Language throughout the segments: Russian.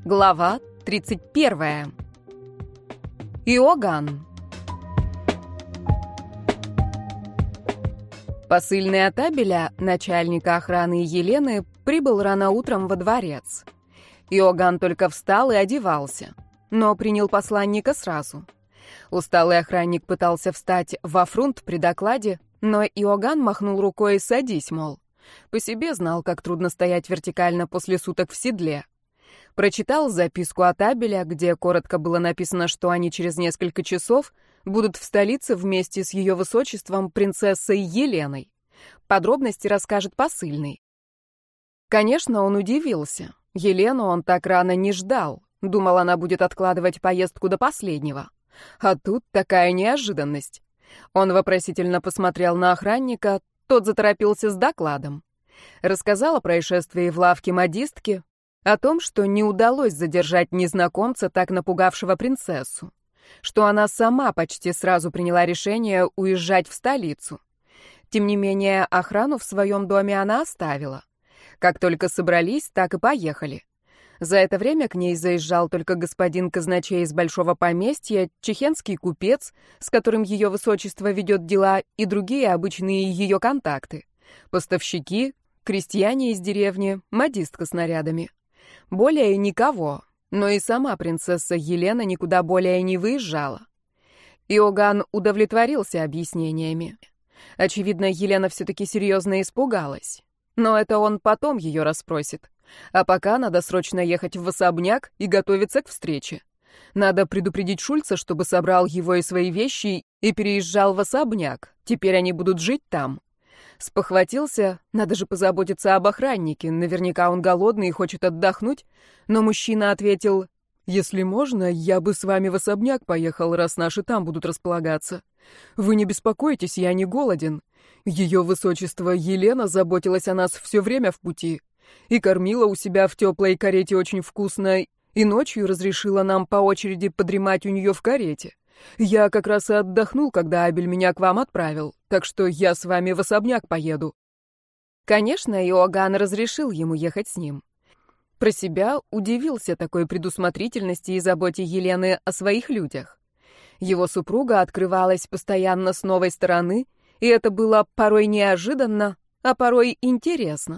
Глава 31. Иоганн. Посыльный от Абеля, начальника охраны Елены, прибыл рано утром во дворец. Иоганн только встал и одевался, но принял посланника сразу. Усталый охранник пытался встать во фрунт при докладе, но Иоганн махнул рукой: «Садись, мол». По себе знал, как трудно стоять вертикально после суток в седле. Прочитал записку от Абеля, где коротко было написано, что они через несколько часов будут в столице вместе с ее высочеством принцессой Еленой. Подробности расскажет посыльный. Конечно, он удивился. Елену он так рано не ждал. Думал, она будет откладывать поездку до последнего. А тут такая неожиданность. Он вопросительно посмотрел на охранника, тот заторопился с докладом. Рассказал о происшествии в лавке модистки, о том, что не удалось задержать незнакомца, так напугавшего принцессу, что она сама почти сразу приняла решение уезжать в столицу. Тем не менее, охрану в своем доме она оставила. Как только собрались, так и поехали. За это время к ней заезжал только господин казначей из большого поместья, чехенский купец, с которым ее высочество ведет дела, и другие обычные ее контакты. Поставщики, крестьяне из деревни, модистка с нарядами. Более никого, но и сама принцесса Елена никуда более не выезжала. Иоганн удовлетворился объяснениями. Очевидно, Елена все-таки серьезно испугалась. Но это он потом ее расспросит. А пока надо срочно ехать в особняк и готовиться к встрече. Надо предупредить Шульца, чтобы собрал его и свои вещи и переезжал в особняк. Теперь они будут жить там. Спохватился, надо же позаботиться об охраннике, наверняка он голодный и хочет отдохнуть, но мужчина ответил: «Если можно, я бы с вами в особняк поехал, раз наши там будут располагаться. Вы не беспокойтесь, я не голоден. Ее высочество Елена заботилась о нас все время в пути и кормила у себя в теплой карете очень вкусно, и ночью разрешила нам по очереди подремать у нее в карете. Я как раз и отдохнул, когда Абель меня к вам отправил, так что я с вами в особняк поеду». Конечно, Иоганн разрешил ему ехать с ним. Про себя удивился такой предусмотрительности и заботе Елены о своих людях. Его супруга открывалась постоянно с новой стороны, и это было порой неожиданно, а порой интересно.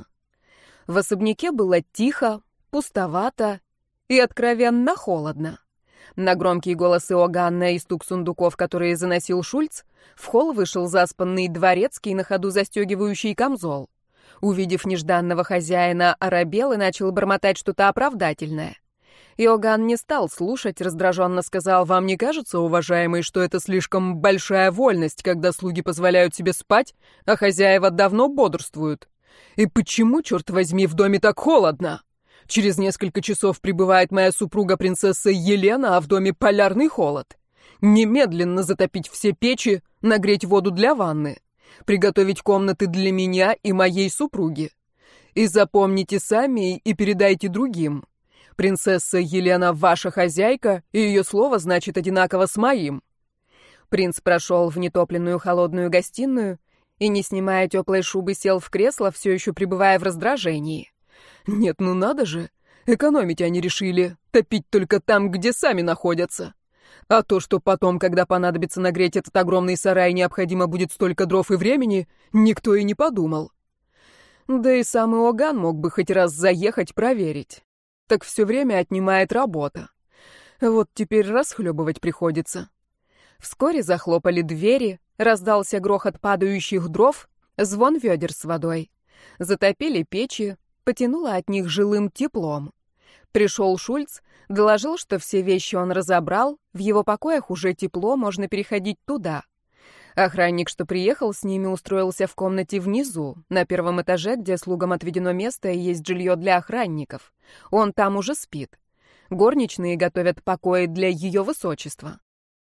В особняке было тихо, пустовато и откровенно холодно. На громкий голос Иоганна и стук сундуков, которые заносил Шульц, в холл вышел заспанный дворецкий, на ходу застегивающий камзол. Увидев нежданного хозяина, оробел и начал бормотать что-то оправдательное. Иоганн не стал слушать, раздраженно сказал: «Вам не кажется, уважаемый, что это слишком большая вольность, когда слуги позволяют себе спать, а хозяева давно бодрствуют? И почему, черт возьми, в доме так холодно? Через несколько часов прибывает моя супруга принцесса Елена, а в доме полярный холод. Немедленно затопить все печи, нагреть воду для ванны, приготовить комнаты для меня и моей супруги. И запомните сами и передайте другим. Принцесса Елена ваша хозяйка, и ее слово значит одинаково с моим». Принц прошел в нетопленную холодную гостиную и, не снимая теплой шубы, сел в кресло, все еще пребывая в раздражении. Нет, ну надо же. Экономить они решили. Топить только там, где сами находятся. А то, что потом, когда понадобится нагреть этот огромный сарай, необходимо будет столько дров и времени, никто и не подумал. Да и сам Иоганн мог бы хоть раз заехать проверить. Так все время отнимает работа. Вот теперь расхлебывать приходится. Вскоре захлопали двери, раздался грохот падающих дров, звон ведер с водой. Затопили печи, потянуло от них жилым теплом. Пришел Шульц, доложил, что все вещи он разобрал, в его покоях уже тепло, можно переходить туда. Охранник, что приехал с ними, устроился в комнате внизу, на первом этаже, где слугам отведено место и есть жилье для охранников. Он там уже спит. Горничные готовят покои для ее высочества.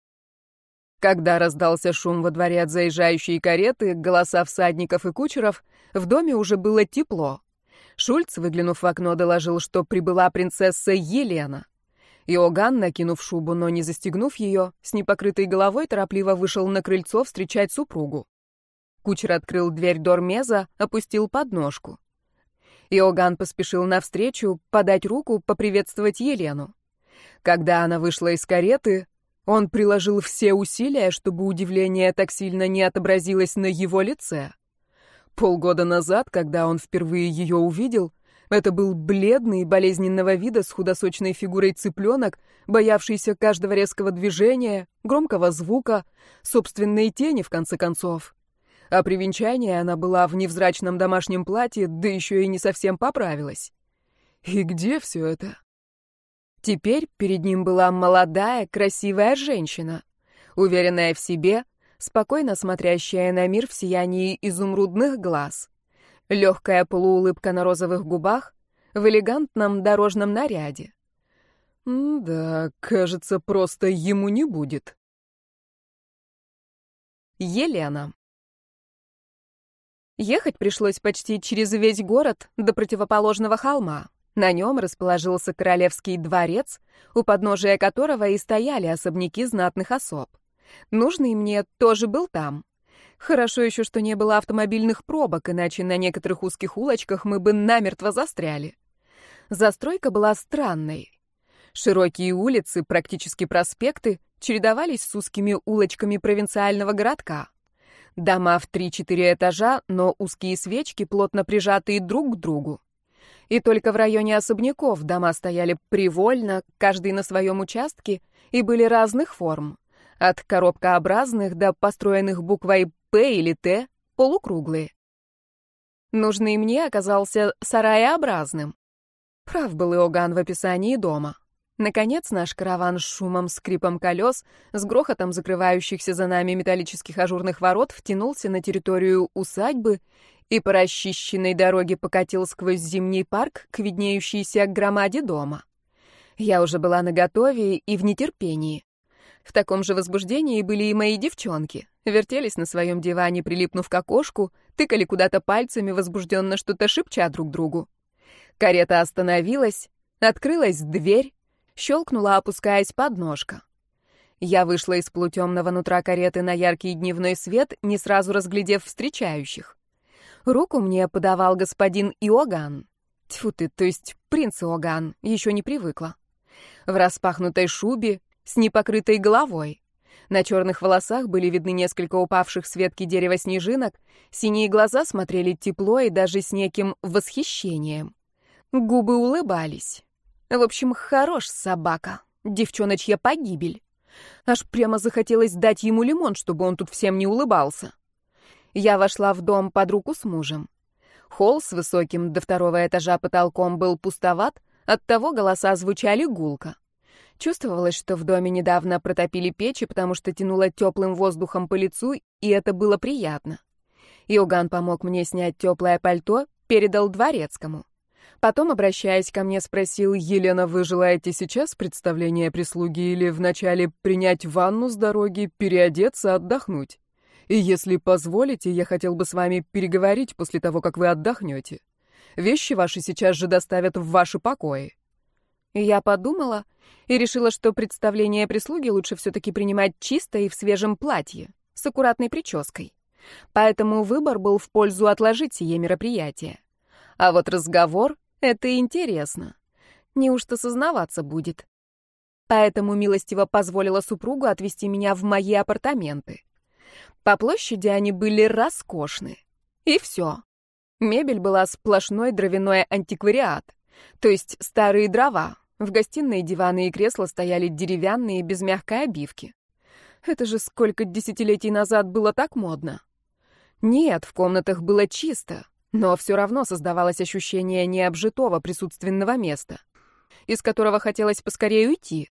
Когда раздался шум во дворе от заезжающей кареты, голоса всадников и кучеров, в доме уже было тепло. Шульц, выглянув в окно, доложил, что прибыла принцесса Елена. Иоганн, накинув шубу, но не застегнув ее, с непокрытой головой торопливо вышел на крыльцо встречать супругу. Кучер открыл дверь дормеза, опустил подножку. Иоганн поспешил навстречу, подать руку, поприветствовать Елену. Когда она вышла из кареты, он приложил все усилия, чтобы удивление так сильно не отобразилось на его лице. Полгода назад, когда он впервые ее увидел, это был бледный, болезненного вида с худосочной фигурой цыпленок, боявшийся каждого резкого движения, громкого звука, собственной тени, в конце концов. А при венчании она была в невзрачном домашнем платье, да еще и не совсем поправилась. И где все это? Теперь перед ним была молодая, красивая женщина, уверенная в себе, спокойно смотрящая на мир в сиянии изумрудных глаз. Легкая полуулыбка на розовых губах, в элегантном дорожном наряде. Да, кажется, просто ему не будет. Елена. Ехать пришлось почти через весь город до противоположного холма. На нем расположился королевский дворец, у подножия которого и стояли особняки знатных особ. Нужный мне тоже был там. Хорошо еще, что не было автомобильных пробок, иначе на некоторых узких улочках мы бы намертво застряли. Застройка была странной. Широкие улицы, практически проспекты, чередовались с узкими улочками провинциального городка. Дома в 3-4 этажа, но узкие свечки, плотно прижатые друг к другу. И только в районе особняков дома стояли привольно, каждый на своем участке, и были разных форм. От коробкообразных до построенных буквой «П» или «Т», полукруглые. Нужный мне оказался сараеобразным. Прав был Иоганн в описании дома. Наконец наш караван с шумом, скрипом колес, с грохотом закрывающихся за нами металлических ажурных ворот втянулся на территорию усадьбы и по расчищенной дороге покатил сквозь зимний парк к виднеющейся громаде дома. Я уже была наготове и в нетерпении. В таком же возбуждении были и мои девчонки. Вертелись на своем диване, прилипнув к окошку, тыкали куда-то пальцами, возбужденно что-то шепча друг другу. Карета остановилась, открылась дверь, щелкнула, опускаясь подножка. Я вышла из полутемного нутра кареты на яркий дневной свет, не сразу разглядев встречающих. Руку мне подавал господин Иоганн. Тьфу ты, то есть принц Иоганн, еще не привыкла. В распахнутой шубе, с непокрытой головой. На черных волосах были видны несколько упавших с ветки дерева снежинок, синие глаза смотрели тепло и даже с неким восхищением. Губы улыбались. В общем, хорош собака, девчоночья погибель. Аж прямо захотелось дать ему лимон, чтобы он тут всем не улыбался. Я вошла в дом под руку с мужем. Холл с высоким до 2-го этажа потолком был пустоват, оттого голоса звучали гулко. Чувствовалось, что в доме недавно протопили печи, потому что тянуло теплым воздухом по лицу, и это было приятно. Иоганн помог мне снять теплое пальто, передал дворецкому. Потом, обращаясь ко мне, спросил: «Елена, вы желаете сейчас представления прислуги или вначале принять ванну с дороги, переодеться, отдохнуть? И если позволите, я хотел бы с вами переговорить после того, как вы отдохнете. Вещи ваши сейчас же доставят в ваши покои». Я подумала и решила, что представление прислуги лучше все-таки принимать чисто и в свежем платье, с аккуратной прической. Поэтому выбор был в пользу отложить сие мероприятие. А вот разговор — это интересно. Неужто сознаваться будет? Поэтому милостиво позволила супругу отвезти меня в мои апартаменты. По площади они были роскошны. И все. Мебель была сплошной дровяной антиквариат, то есть старые дрова. В гостиной диваны и кресла стояли деревянные, без мягкой обивки. Это же сколько десятилетий назад было так модно. Нет, в комнатах было чисто, но все равно создавалось ощущение необжитого присутственного места, из которого хотелось поскорее уйти.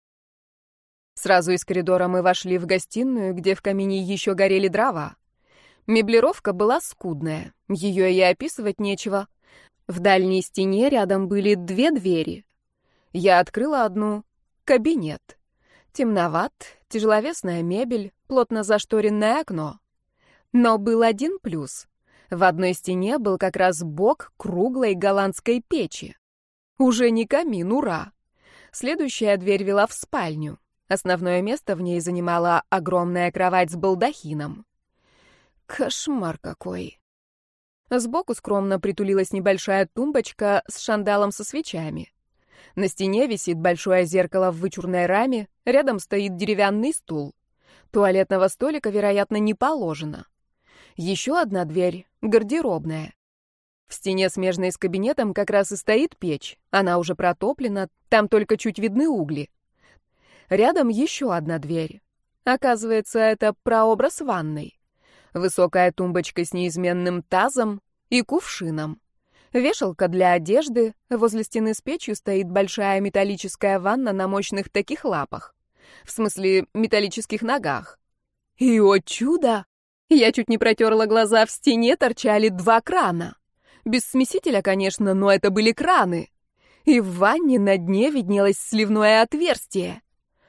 Сразу из коридора мы вошли в гостиную, где в камине еще горели дрова. Меблировка была скудная, ее и описывать нечего. В дальней стене рядом были 2 двери. Я открыла одну — кабинет. Темноват, тяжеловесная мебель, плотно зашторенное окно. Но был один плюс. В одной стене был как раз бок круглой голландской печи. Уже не камин, ура! Следующая дверь вела в спальню. Основное место в ней занимала огромная кровать с балдахином. Кошмар какой! Сбоку скромно притулилась небольшая тумбочка с шандалом со свечами. На стене висит большое зеркало в вычурной раме, рядом стоит деревянный стул. Туалетного столика, вероятно, не положено. Еще одна дверь — гардеробная. В стене, смежной с кабинетом, как раз и стоит печь. Она уже протоплена, там только чуть видны угли. Рядом еще одна дверь. Оказывается, это прообраз ванной. Высокая тумбочка с неизменным тазом и кувшином. Вешалка для одежды, возле стены с печью стоит большая металлическая ванна на мощных таких лапах. В смысле, металлических ногах. И, о чудо! Я чуть не протерла глаза, в стене торчали 2 крана. Без смесителя, конечно, но это были краны. И в ванне на дне виднелось сливное отверстие.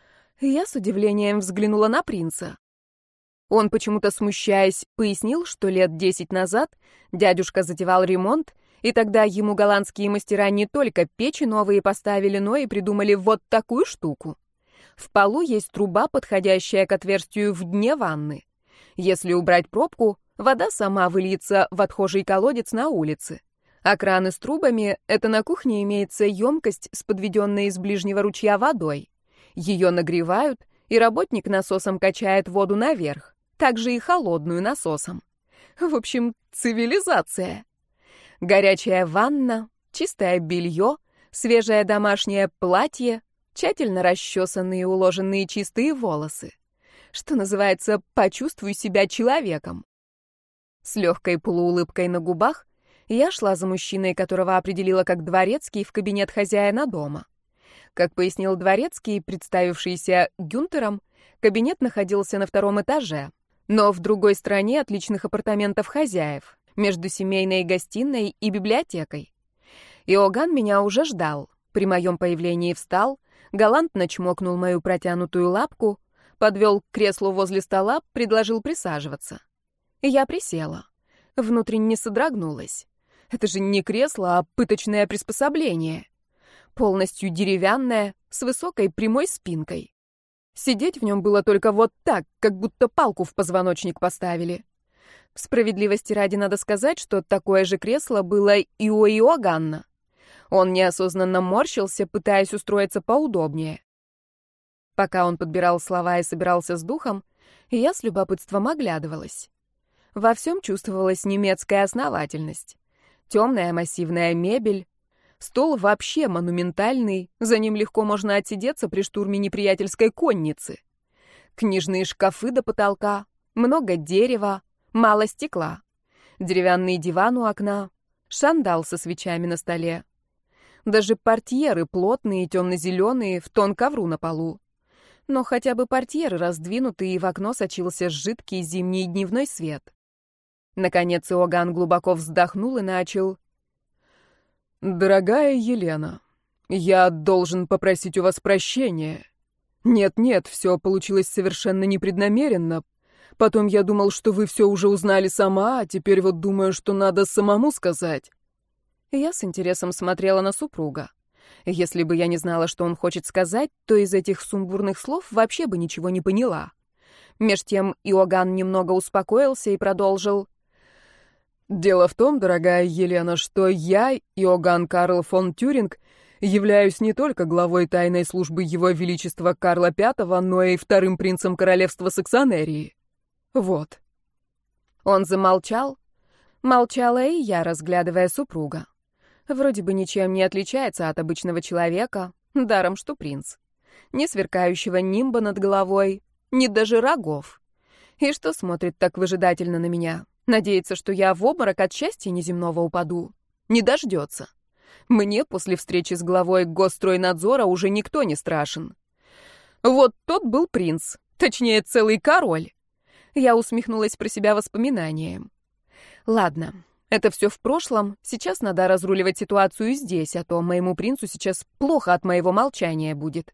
Я с удивлением взглянула на принца. Он, почему-то смущаясь, пояснил, что лет 10 назад дядюшка затевал ремонт, и тогда ему голландские мастера не только печи новые поставили, но и придумали вот такую штуку. В полу есть труба, подходящая к отверстию в дне ванны. Если убрать пробку, вода сама выльется в отхожий колодец на улице. А краны с трубами — это на кухне имеется емкость с подведенной из ближнего ручья водой. Ее нагревают, и работник насосом качает воду наверх, также и холодную насосом. В общем, цивилизация. Горячая ванна, чистое белье, свежее домашнее платье, тщательно расчесанные и уложенные чистые волосы. Что называется, почувствуй себя человеком. С легкой полуулыбкой на губах я шла за мужчиной, которого определила как дворецкий, в кабинет хозяина дома. Как пояснил дворецкий, представившийся Гюнтером, кабинет находился на 2-м этаже, но в другой стороне от личных апартаментов хозяев, между семейной гостиной и библиотекой. Иоганн меня уже ждал. При моем появлении встал, галантно чмокнул мою протянутую лапку, подвел к креслу возле стола, предложил присаживаться. Я присела. Внутренне содрогнулась. Это же не кресло, а пыточное приспособление. Полностью деревянное, с высокой прямой спинкой. Сидеть в нем было только вот так, как будто палку в позвоночник поставили. Справедливости ради надо сказать, что такое же кресло было и у Иоганна. Он неосознанно морщился, пытаясь устроиться поудобнее. Пока он подбирал слова и собирался с духом, я с любопытством оглядывалась. Во всем чувствовалась немецкая основательность. Темная массивная мебель, стол вообще монументальный, за ним легко можно отсидеться при штурме неприятельской конницы. Книжные шкафы до потолка, много дерева, мало стекла. Деревянный диван у окна, шандал со свечами на столе. Даже портьеры плотные, темно-зеленые, в тон ковру на полу. Но хотя бы портьеры раздвинуты, и в окно сочился жидкий зимний дневной свет. Наконец Иоганн глубоко вздохнул и начал: «Дорогая Елена, я должен попросить у вас прощения. Нет, все получилось совершенно непреднамеренно. Потом я думал, что вы все уже узнали сама, а теперь вот думаю, что надо самому сказать». Я с интересом смотрела на супруга. Если бы я не знала, что он хочет сказать, то из этих сумбурных слов вообще бы ничего не поняла. Меж тем Иоганн немного успокоился и продолжил: «Дело в том, дорогая Елена, что я, Иоганн Карл фон Тюринг, являюсь не только главой тайной службы Его Величества Карла V, но и 2-м принцем королевства Саксонерии. Вот». Он замолчал. Молчала и я, разглядывая супруга. Вроде бы ничем не отличается от обычного человека, даром что принц. Ни сверкающего нимба над головой, ни даже рогов. И что смотрит так выжидательно на меня? Надеется, что я в обморок от счастья неземного упаду? Не дождется. Мне после встречи с главой Госстройнадзора уже никто не страшен. Вот тот был принц, точнее, целый король. Я усмехнулась про себя воспоминанием. Ладно, это все в прошлом, сейчас надо разруливать ситуацию здесь, а то моему принцу сейчас плохо от моего молчания будет.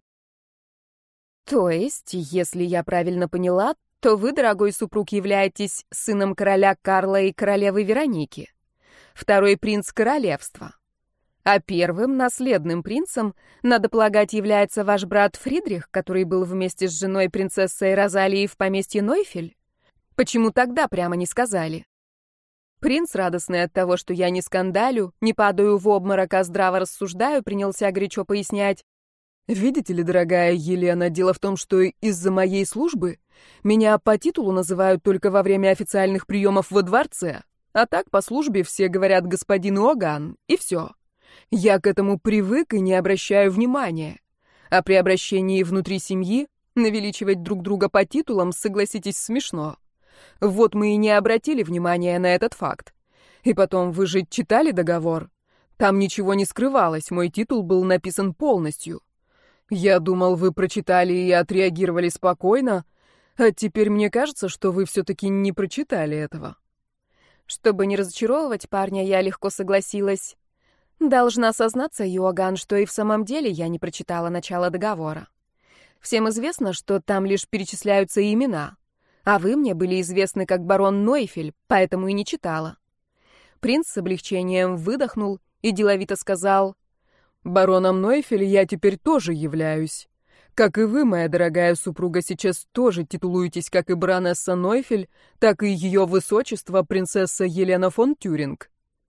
То есть, если я правильно поняла, то вы, дорогой супруг, являетесь сыном короля Карла и королевы Вероники, 2-й принц королевства. А первым, наследным принцем, надо полагать, является ваш брат Фридрих, который был вместе с женой принцессой Розалией в поместье Нойфель? Почему тогда прямо не сказали? Принц, радостный от того, что я не скандалю, не падаю в обморок, а здраво рассуждаю, принялся горячо пояснять. «Видите ли, дорогая Елена, дело в том, что из-за моей службы меня по титулу называют только во время официальных приемов во дворце, а так по службе все говорят господин Иоганн, и все. Я к этому привык и не обращаю внимания. А при обращении внутри семьи навеличивать друг друга по титулам, согласитесь, смешно. Вот мы и не обратили внимания на этот факт. И потом, вы же читали договор? Там ничего не скрывалось, мой титул был написан полностью. Я думал, вы прочитали и отреагировали спокойно, а теперь мне кажется, что вы все-таки не прочитали этого». Чтобы не разочаровывать парня, я легко согласилась. Должна сознаться, Иоганн, что и в самом деле я не прочитала начало договора. Всем известно, что там лишь перечисляются имена, а вы мне были известны как барон Нойфель, поэтому и не читала. Принц с облегчением выдохнул и деловито сказал: «Бароном Нойфель я теперь тоже являюсь. Как и вы, моя дорогая супруга, сейчас тоже титулуетесь как и баронесса Нойфель, так и ее высочество принцесса Елена фон Тюринг».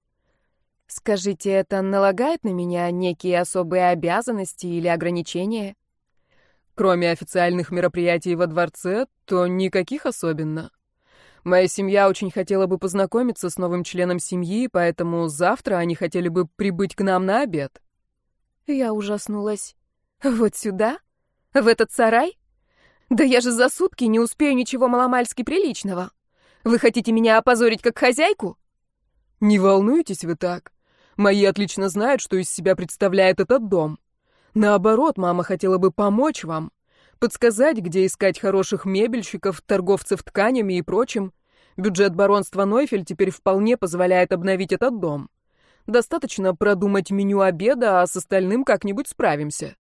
«Скажите, это налагает на меня некие особые обязанности или ограничения?» «Кроме официальных мероприятий во дворце, то никаких особенно. Моя семья очень хотела бы познакомиться с новым членом семьи, поэтому завтра они хотели бы прибыть к нам на обед». Я ужаснулась. «Вот сюда? В этот сарай? Да я же за сутки не успею ничего маломальски приличного. Вы хотите меня опозорить как хозяйку?» «Не волнуйтесь вы так. Мои отлично знают, что из себя представляет этот дом. Наоборот, мама хотела бы помочь вам, подсказать, где искать хороших мебельщиков, торговцев тканями и прочим. Бюджет баронства Нойфель теперь вполне позволяет обновить этот дом. Достаточно продумать меню обеда, а с остальным как-нибудь справимся».